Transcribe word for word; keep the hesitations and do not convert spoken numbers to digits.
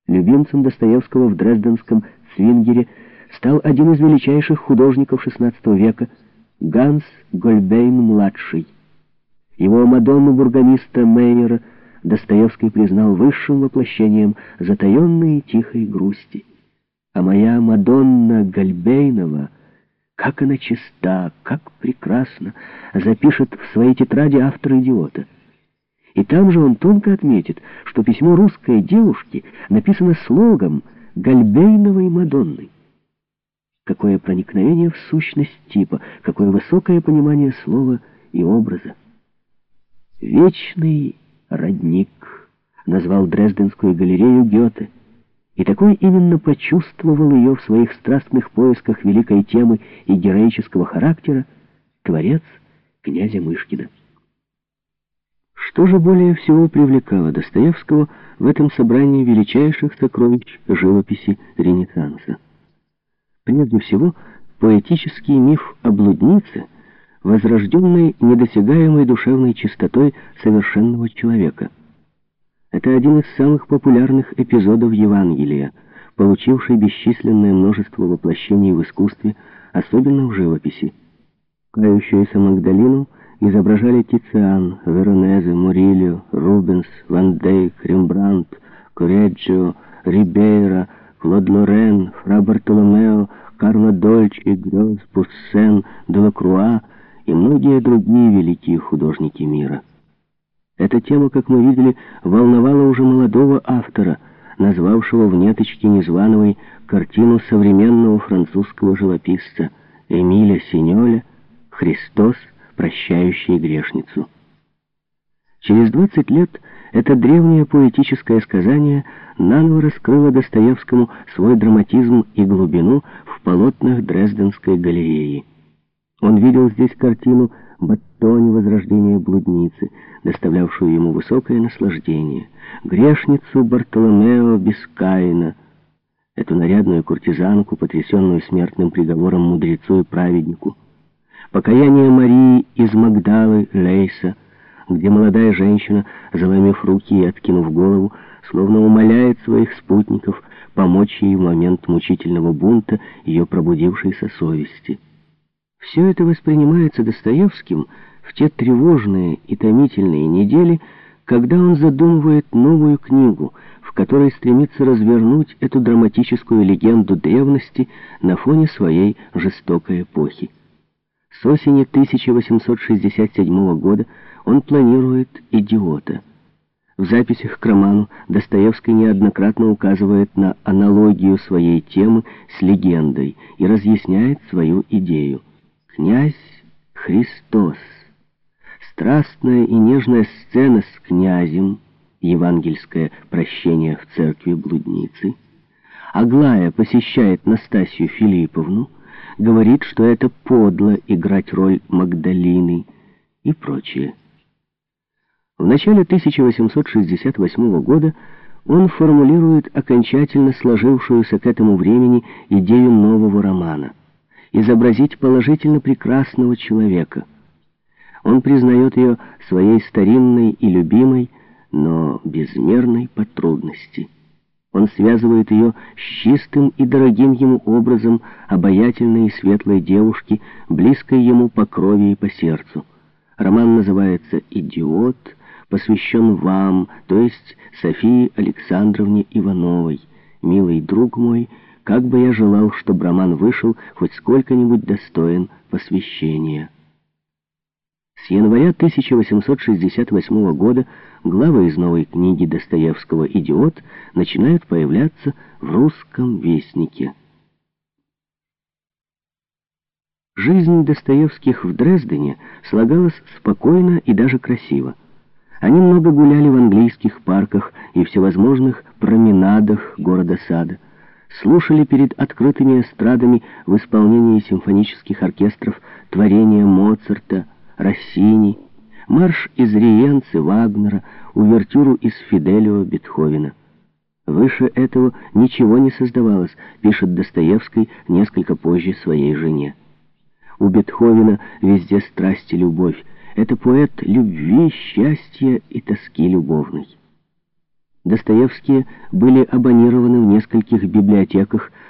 Любимцем Достоевского в дрезденском Цвингере стал один из величайших художников шестнадцатого века Ганс Гольбейн-младший. Его «Мадонну бургомиста Мейера» Достоевский признал высшим воплощением затаенной и тихой грусти. А моя Мадонна Гольбейнова, как она чиста, как прекрасна, запишет в своей тетради автор «Идиота». И там же он тонко отметит, что письмо русской девушки написано слогом Гольбейновой Мадонны. Какое проникновение в сущность типа, какое высокое понимание слова и образа. «Вечный родник» назвал Дрезденскую галерею Гёте, и такой именно почувствовал ее в своих страстных поисках великой темы и героического характера творец князя Мышкина. Что же более всего привлекало Достоевского в этом собрании величайших сокровищ живописи Ренессанса? Прежде всего, поэтический миф о блуднице, возрожденной недосягаемой душевной чистотой совершенного человека. Это один из самых популярных эпизодов Евангелия, получивший бесчисленное множество воплощений в искусстве, особенно в живописи. Кающуюся Магдалину изображали Тициан, Веронезе, Мурильо, Рубенс, Ван Дейк, Рембрандт, Корреджио, Рибейра, Клод Лорен, Фра Бартоломео, Карло Дольче, Грёз, Пуссен, Делакруа и многие другие великие художники мира. Эта тема, как мы видели, волновала уже молодого автора, назвавшего в «Неточке Незвановой» картину современного французского живописца Эмиля Синьоля «Христос, прощающий грешницу». Через двадцать лет это древнее поэтическое сказание наново раскрыло Достоевскому свой драматизм и глубину в полотнах Дрезденской галереи. Он видел здесь картину Баттони «Возрождение блудницы», доставлявшую ему высокое наслаждение, грешницу Бартоломео Бискайна, эту нарядную куртизанку, потрясенную смертным приговором мудрецу и праведнику, покаяние Марии из Магдалы Лейса, где молодая женщина, заломив руки и откинув голову, словно умоляет своих спутников помочь ей в момент мучительного бунта ее пробудившейся совести. Все это воспринимается Достоевским в те тревожные и томительные недели, когда он задумывает новую книгу, в которой стремится развернуть эту драматическую легенду древности на фоне своей жестокой эпохи. С осени тысяча восемьсот шестьдесят седьмого года он планирует «Идиота». В записях к роману Достоевский неоднократно указывает на аналогию своей темы с легендой и разъясняет свою идею. Князь Христос. Страстная и нежная сцена с князем, евангельское прощение в церкви блудницы. Аглая посещает Настасью Филипповну, говорит, что это подло играть роль Магдалины и прочее. В начале тысяча восемьсот шестьдесят восьмого года он формулирует окончательно сложившуюся к этому времени идею нового романа — изобразить положительно прекрасного человека. Он признает ее своей старинной и любимой, но безмерной по трудности. Он связывает ее с чистым и дорогим ему образом обаятельной и светлой девушки, близкой ему по крови и по сердцу. Роман называется «Идиот», посвящен вам, то есть Софии Александровне Ивановой. Милый друг мой, как бы я желал, чтобы роман вышел хоть сколько-нибудь достоин посвящения. С января тысяча восемьсот шестьдесят восьмого года главы из новой книги Достоевского «Идиот» начинают появляться в «Русском вестнике». Жизнь Достоевских в Дрездене слагалась спокойно и даже красиво. Они много гуляли в английских парках и всевозможных променадах города-сада, слушали перед открытыми эстрадами в исполнении симфонических оркестров творения Моцарта, Россини, марш из Риенцы Вагнера, увертюру из Фиделио Бетховена. Выше этого ничего не создавалось, пишет Достоевский несколько позже своей жене. У Бетховена везде страсть и любовь. Это поэт любви, счастья и тоски любовной. Достоевские были абонированы в нескольких библиотеках